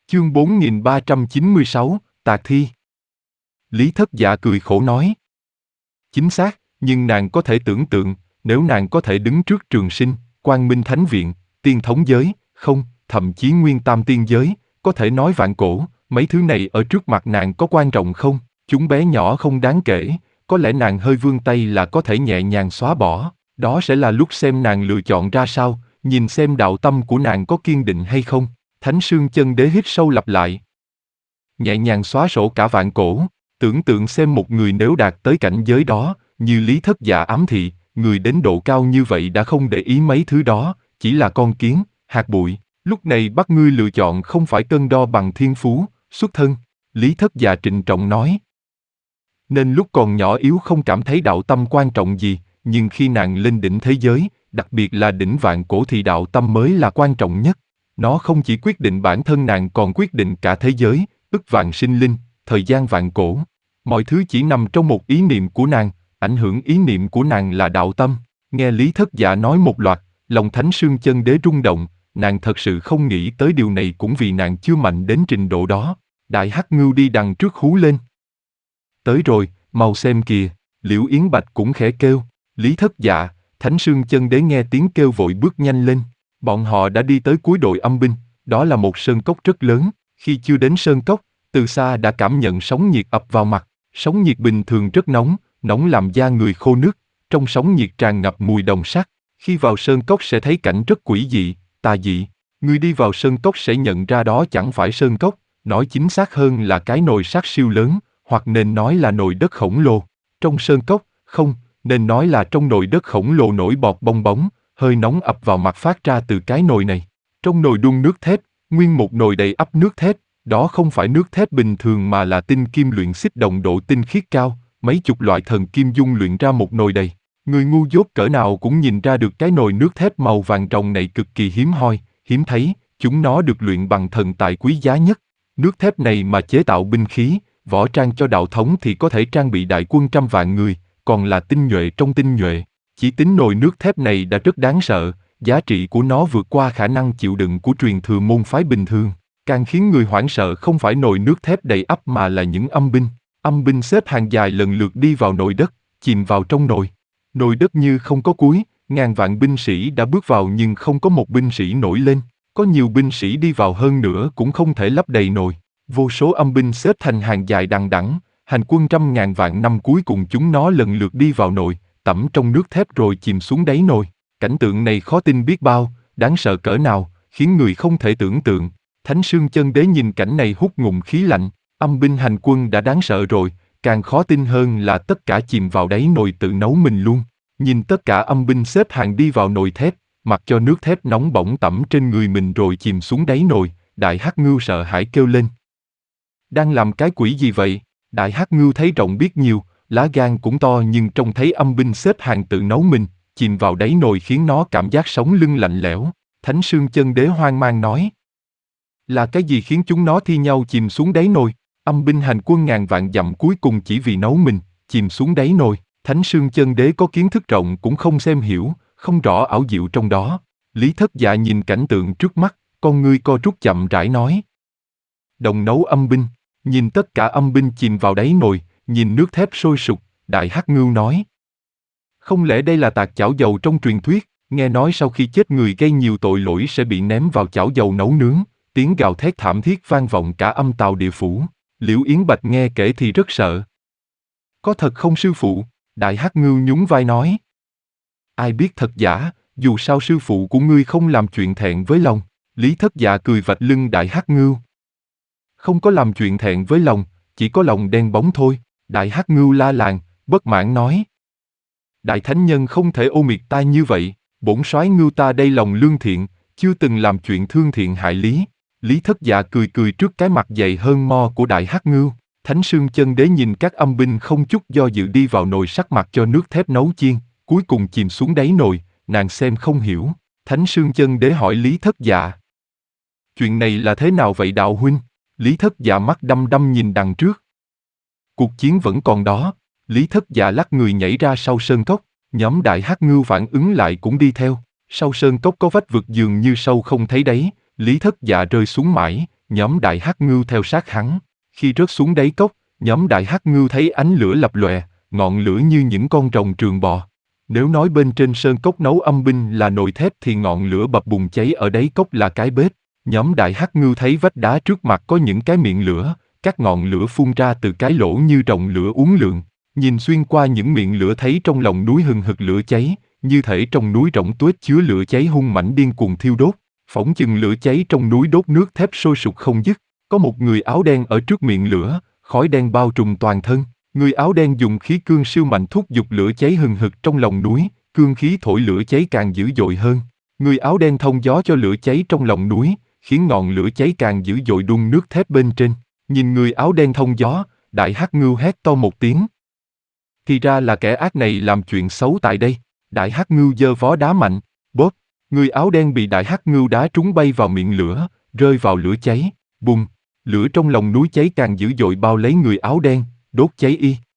Chương 4396, Tạc Thi. Lý Thất Dạ cười khổ nói. Chính xác, nhưng nàng có thể tưởng tượng, nếu nàng có thể đứng trước Trường Sinh, Quang Minh Thánh Viện, Tiên Thống Giới, không, thậm chí Nguyên Tam Tiên Giới, có thể nói vạn cổ, mấy thứ này ở trước mặt nàng có quan trọng không? Chúng bé nhỏ không đáng kể, có lẽ nàng hơi vươn tay là có thể nhẹ nhàng xóa bỏ, đó sẽ là lúc xem nàng lựa chọn ra sao, nhìn xem đạo tâm của nàng có kiên định hay không. Thánh Sương Chân Đế hít sâu lặp lại. Nhẹ nhàng xóa sổ cả vạn cổ, tưởng tượng xem một người nếu đạt tới cảnh giới đó, như Lý Thất Dạ ám thị, người đến độ cao như vậy đã không để ý mấy thứ đó, chỉ là con kiến, hạt bụi, lúc này bắt ngươi lựa chọn không phải cân đo bằng thiên phú, xuất thân, Lý Thất Dạ trịnh trọng nói. Nên lúc còn nhỏ yếu không cảm thấy đạo tâm quan trọng gì, nhưng khi nàng lên đỉnh thế giới, đặc biệt là đỉnh vạn cổ thì đạo tâm mới là quan trọng nhất. Nó không chỉ quyết định bản thân nàng còn quyết định cả thế giới, ức vạn sinh linh, thời gian vạn cổ. Mọi thứ chỉ nằm trong một ý niệm của nàng, ảnh hưởng ý niệm của nàng là đạo tâm. Nghe Lý Thất Dạ nói một loạt, lòng Thánh Sương Chân Đế rung động, nàng thật sự không nghĩ tới điều này cũng vì nàng chưa mạnh đến trình độ đó. Đại Hắc Ngưu đi đằng trước hú lên. Tới rồi, mau xem kìa, Liễu Yến Bạch cũng khẽ kêu. Lý Thất Dạ, Thánh Sương Chân Đế nghe tiếng kêu vội bước nhanh lên. Bọn họ đã đi tới cuối đội âm binh, đó là một sơn cốc rất lớn. Khi chưa đến sơn cốc, từ xa đã cảm nhận sóng nhiệt ập vào mặt. Sóng nhiệt bình thường rất nóng, nóng làm da người khô nứt. Trong sóng nhiệt tràn ngập mùi đồng sắt. Khi vào sơn cốc sẽ thấy cảnh rất quỷ dị, tà dị. Người đi vào sơn cốc sẽ nhận ra đó chẳng phải sơn cốc, nói chính xác hơn là cái nồi sắt siêu lớn, hoặc nên nói là nồi đất khổng lồ. Trong sơn cốc, không, nên nói là trong nồi đất khổng lồ nổi bọt bong bóng, hơi nóng ập vào mặt phát ra từ cái nồi này. Trong nồi đun nước thép, nguyên một nồi đầy ắp nước thép, đó không phải nước thép bình thường mà là tinh kim luyện xích đồng độ tinh khiết cao, mấy chục loại thần kim dung luyện ra một nồi đầy. Người ngu dốt cỡ nào cũng nhìn ra được cái nồi nước thép màu vàng ròng này cực kỳ hiếm hoi, hiếm thấy, chúng nó được luyện bằng thần tài quý giá nhất. Nước thép này mà chế tạo binh khí, võ trang cho đạo thống thì có thể trang bị đại quân trăm vạn người, còn là tinh nhuệ trong tinh nhuệ. Chỉ tính nồi nước thép này đã rất đáng sợ, giá trị của nó vượt qua khả năng chịu đựng của truyền thừa môn phái bình thường. Càng khiến người hoảng sợ không phải nồi nước thép đầy ắp mà là những âm binh. Âm binh xếp hàng dài lần lượt đi vào nồi đất, chìm vào trong nồi. Nồi đất như không có cuối, ngàn vạn binh sĩ đã bước vào nhưng không có một binh sĩ nổi lên. Có nhiều binh sĩ đi vào hơn nữa cũng không thể lấp đầy nồi. Vô số âm binh xếp thành hàng dài đằng đẵng, hành quân trăm ngàn vạn năm cuối cùng chúng nó lần lượt đi vào nồi, tẩm trong nước thép rồi chìm xuống đáy nồi. Cảnh tượng này khó tin biết bao, đáng sợ cỡ nào, khiến người không thể tưởng tượng. Thánh Sương Chân Đế nhìn cảnh này hút ngụm khí lạnh, âm binh hành quân đã đáng sợ rồi, càng khó tin hơn là tất cả chìm vào đáy nồi tự nấu mình luôn. Nhìn tất cả âm binh xếp hàng đi vào nồi thép, mặc cho nước thép nóng bỏng tẩm trên người mình rồi chìm xuống đáy nồi, Đại Hắc Ngưu sợ hãi kêu lên. Đang làm cái quỷ gì vậy? Đại Hắc Ngưu thấy rộng biết nhiều, lá gan cũng to nhưng trông thấy âm binh xếp hàng tự nấu mình, chìm vào đáy nồi khiến nó cảm giác sống lưng lạnh lẽo. Thánh Sương Chân Đế hoang mang nói. Là cái gì khiến chúng nó thi nhau chìm xuống đáy nồi? Âm binh hành quân ngàn vạn dặm cuối cùng chỉ vì nấu mình, chìm xuống đáy nồi. Thánh Sương Chân Đế có kiến thức rộng cũng không xem hiểu, không rõ ảo diệu trong đó. Lý Thất Dạ nhìn cảnh tượng trước mắt, con ngươi co rút chậm rãi nói. Đồng nấu âm binh, nhìn tất cả âm binh chìm vào đáy nồi, nhìn nước thép sôi sục, Đại Hắc Ngưu nói. Không lẽ đây là tạc chảo dầu trong truyền thuyết, nghe nói sau khi chết người gây nhiều tội lỗi sẽ bị ném vào chảo dầu nấu nướng, tiếng gào thét thảm thiết vang vọng cả âm tàu địa phủ. Liễu Yến Bạch nghe kể thì rất sợ. Có thật không sư phụ? Đại Hắc Ngưu nhún vai nói. Ai biết thật giả, dù sao sư phụ của ngươi không làm chuyện thẹn với lòng. Lý Thất Dạ cười vạch lưng Đại Hắc Ngưu. Không có làm chuyện thẹn với lòng, chỉ có lòng đen bóng thôi. Đại Hắc Ngưu la làng, bất mãn nói. Đại Thánh Nhân không thể ô miệt ta như vậy, bổn soái Ngưu ta đây lòng lương thiện, chưa từng làm chuyện thương thiện hại lý. Lý Thất Dạ cười cười trước cái mặt dày hơn mo của Đại Hắc Ngưu. Thánh Sương Chân Đế nhìn các âm binh không chút do dự đi vào nồi sắt mặc cho nước thép nấu chiên, cuối cùng chìm xuống đáy nồi, nàng xem không hiểu. Thánh Sương Chân Đế hỏi Lý Thất Dạ. Chuyện này là thế nào vậy đạo huynh? Lý Thất Dạ mắt đăm đăm nhìn đằng trước. Cuộc chiến vẫn còn đó. Lý Thất Dạ lắc người nhảy ra sau sơn cốc, nhóm Đại Hắc Ngưu phản ứng lại cũng đi theo. Sau sơn cốc có vách vực dường như sâu không thấy đáy, Lý Thất Dạ rơi xuống mãi, nhóm đại hắc ngưu theo sát hắn. Khi rớt xuống đáy cốc, nhóm đại hắc ngưu thấy ánh lửa lập lòe, ngọn lửa như những con rồng trường bò. Nếu nói bên trên sơn cốc nấu âm binh là nồi thép thì ngọn lửa bập bùng cháy ở đáy cốc là cái bếp. Nhóm đại hắc ngưu thấy vách đá trước mặt có những cái miệng lửa, các ngọn lửa phun ra từ cái lỗ như ròng lửa uốn lượn. Nhìn xuyên qua những miệng lửa thấy trong lòng núi hừng hực lửa cháy, như thể trong núi rỗng tuếch chứa lửa cháy hung mãnh điên cuồng thiêu đốt. Phỏng chừng lửa cháy trong núi đốt nước thép sôi sục không dứt. Có một người áo đen ở trước miệng lửa, khói đen bao trùm toàn thân. Người áo đen dùng khí cương siêu mạnh thúc giục lửa cháy hừng hực trong lòng núi, cương khí thổi lửa cháy càng dữ dội hơn. Người áo đen thông gió cho lửa cháy trong lòng núi, khiến ngọn lửa cháy càng dữ dội đun nước thép bên trên. Nhìn người áo đen thông gió, đại hắc ngưu hét to một tiếng. Thì ra là kẻ ác này làm chuyện xấu tại đây. Đại hắc ngưu giơ vó đá mạnh, bóp. Người áo đen bị đại hắc ngưu đá trúng bay vào miệng lửa, rơi vào lửa cháy, bùng. Lửa trong lòng núi cháy càng dữ dội bao lấy người áo đen, đốt cháy y.